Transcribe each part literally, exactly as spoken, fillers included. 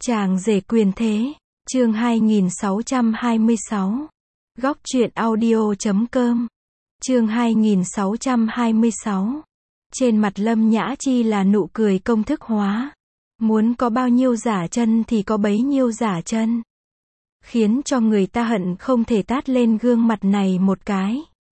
Chàng rể quyền thế, chương hai nghìn sáu trăm hai mươi sáu. Góc truyện audio chấm com. Chương hai nghìn sáu trăm hai mươi sáu. Trên mặt Lâm Nhã Chi là nụ cười công thức hóa. Muốn có bao nhiêu giả chân thì có bấy nhiêu giả chân. Khiến cho người ta hận không thể tát lên gương mặt này một cái.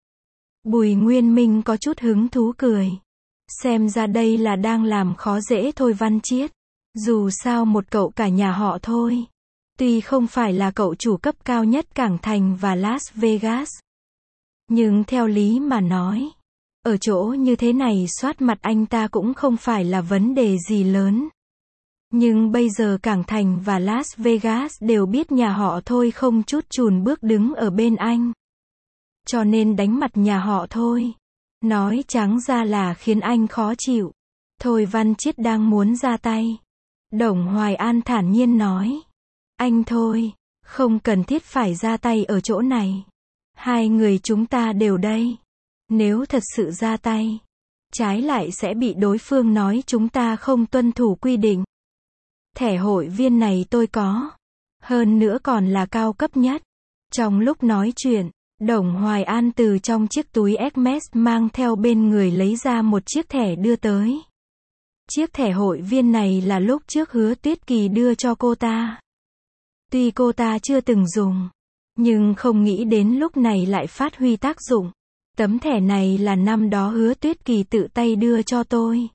Bùi Nguyên Minh có chút hứng thú cười. Xem ra đây là đang làm khó dễ Thôi Văn Chiết. Dù sao một cậu cả nhà họ thôi. Tuy không phải là cậu chủ cấp cao nhất Cảng Thành và Las Vegas. Nhưng theo lý mà nói, ở chỗ như thế này soát mặt anh ta cũng không phải là vấn đề gì lớn. Nhưng bây giờ Cảng Thành và Las Vegas đều biết nhà họ Thôi không chút chùn bước đứng ở bên anh. Cho nên đánh mặt nhà họ Thôi. Nói trắng ra là khiến anh khó chịu. Thôi Văn Chiết đang muốn ra tay. Đồng Hoài An thản nhiên nói. Anh Thôi, không cần thiết phải ra tay ở chỗ này. Hai người chúng ta đều đây. Nếu thật sự ra tay, trái lại sẽ bị đối phương nói chúng ta không tuân thủ quy định. Thẻ hội viên này tôi có. Hơn nữa còn là cao cấp nhất. Trong lúc nói chuyện, Đồng Hoài An từ trong chiếc túi Hermes mang theo bên người lấy ra một chiếc thẻ đưa tới. Chiếc thẻ hội viên này là lúc trước Hứa Tuyết Kỳ đưa cho cô ta. Tuy cô ta chưa từng dùng, nhưng không nghĩ đến lúc này lại phát huy tác dụng. Tấm thẻ này là năm đó Hứa Tuyết Kỳ tự tay đưa cho tôi.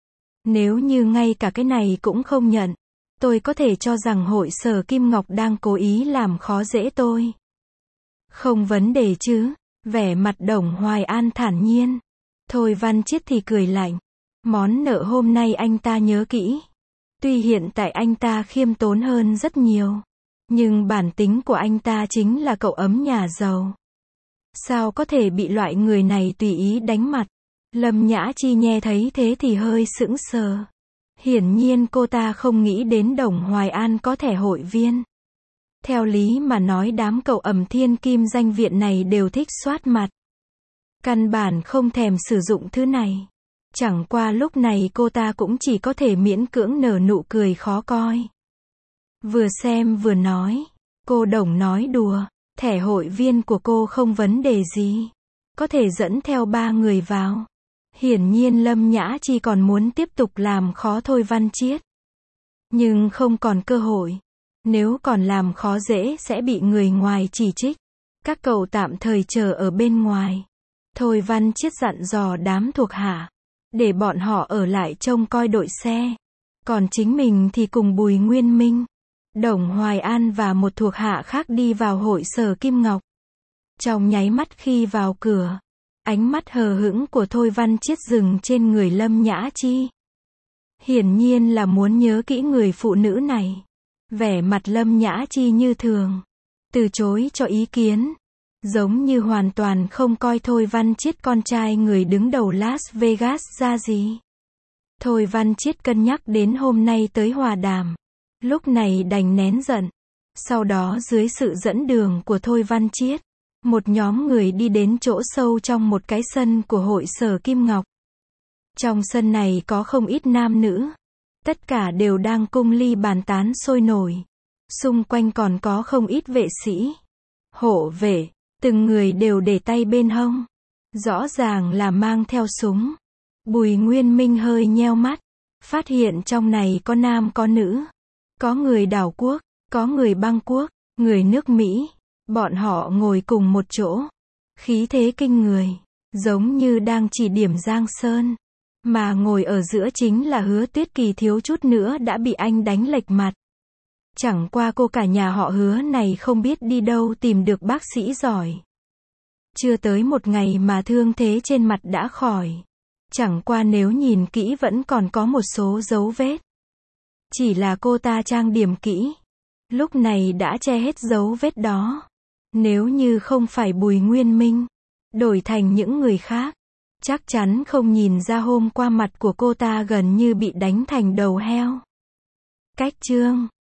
Nếu như ngay cả cái này cũng không nhận, tôi có thể cho rằng hội sở Kim Ngọc đang cố ý làm khó dễ tôi. Không vấn đề chứ, vẻ mặt Đồng Hoài An thản nhiên. Thôi Văn Chiết thì cười lạnh. Món nợ hôm nay anh ta nhớ kỹ. Tuy hiện tại anh ta khiêm tốn hơn rất nhiều. Nhưng bản tính của anh ta chính là cậu ấm nhà giàu. Sao có thể bị loại người này tùy ý đánh mặt? Lâm Nhã Chi nghe thấy thế thì hơi sững sờ. Hiển nhiên cô ta không nghĩ đến Đồng Hoài An có thẻ hội viên. Theo lý mà nói đám cậu ẩm thiên kim danh viện này đều thích soát mặt. Căn bản không thèm sử dụng thứ này. Chẳng qua lúc này cô ta cũng chỉ có thể miễn cưỡng nở nụ cười khó coi. Vừa xem vừa nói. Cô Đồng nói đùa. Thẻ hội viên của cô không vấn đề gì. Có thể dẫn theo ba người vào. Hiển nhiên Lâm Nhã Chi còn muốn tiếp tục làm khó Thôi Văn Chiết. Nhưng không còn cơ hội. Nếu còn làm khó dễ sẽ bị người ngoài chỉ trích. Các cậu tạm thời chờ ở bên ngoài. Thôi Văn Chiết dặn dò đám thuộc hạ. Để bọn họ ở lại trông coi đội xe. Còn chính mình thì cùng Bùi Nguyên Minh, Đồng Hoài An và một thuộc hạ khác đi vào hội sở Kim Ngọc. Trong nháy mắt khi vào cửa, ánh mắt hờ hững của Thôi Văn Chiết dừng trên người Lâm Nhã Chi. Hiển nhiên là muốn nhớ kỹ người phụ nữ này. Vẻ mặt Lâm Nhã Chi như thường, từ chối cho ý kiến. Giống như hoàn toàn không coi Thôi Văn Chiết con trai người đứng đầu Las Vegas ra gì. Thôi Văn Chiết cân nhắc đến hôm nay tới hòa đàm. Lúc này đành nén giận. Sau đó dưới sự dẫn đường của Thôi Văn Chiết, một nhóm người đi đến chỗ sâu trong một cái sân của hội sở Kim Ngọc. Trong sân này có không ít nam nữ. Tất cả đều đang cung ly bàn tán sôi nổi. Xung quanh còn có không ít vệ sĩ, hộ vệ. Từng người đều để tay bên hông. Rõ ràng là mang theo súng. Bùi Nguyên Minh hơi nheo mắt. Phát hiện trong này có nam có nữ. Có người đảo quốc, có người băng quốc, người nước Mỹ. Bọn họ ngồi cùng một chỗ. Khí thế kinh người. Giống như đang chỉ điểm Giang Sơn. Mà ngồi ở giữa chính là Hứa Tuyết Kỳ thiếu chút nữa đã bị anh đánh lệch mặt. Chẳng qua cô cả nhà họ Hứa này không biết đi đâu tìm được bác sĩ giỏi. Chưa tới một ngày mà thương thế trên mặt đã khỏi. Chẳng qua nếu nhìn kỹ vẫn còn có một số dấu vết. Chỉ là cô ta trang điểm kỹ. Lúc này đã che hết dấu vết đó. Nếu như không phải Bùi Nguyên Minh, đổi thành những người khác, chắc chắn không nhìn ra hôm qua mặt của cô ta gần như bị đánh thành đầu heo. Cách chương